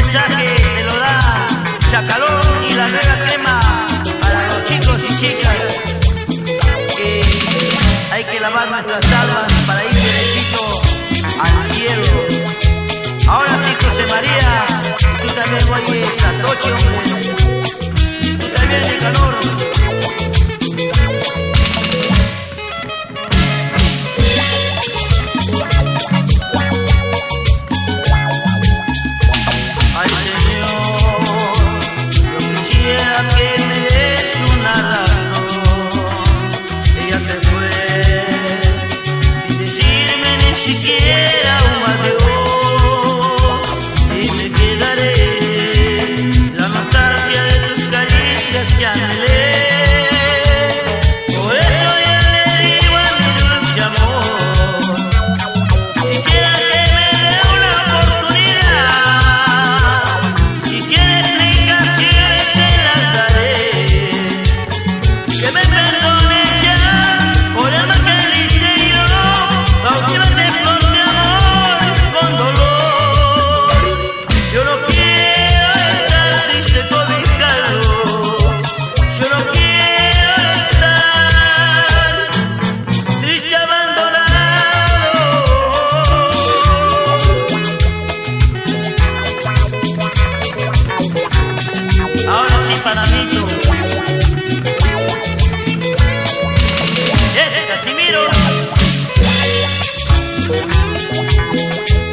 mensaje se lo da Chacalón y la nueva crema para los chicos y chicas, que hay que lavar nuestras almas para ir derechito al cielo. Ahora sí, José María, tú también oyes Satocho, tú también Nicanor. Ay, Señor, yo quisiera que me des una razón. Ella se fue sin decirme ni siquiera un adiós, y me quedaré la nostalgia de tus caricias que anhelé. Por eso ya le digo a mi dulce amor, quisiera que me dé una oportunidad. Si quiere explicaciones se las daré, que me perdone ya por el mal que le hice yo. Cautivate con mi amor, con dolor. Yo no quiero estar triste cobijado, yo no quiero estar triste abandonado. Ahora sí, Panamito, ese Casimiro.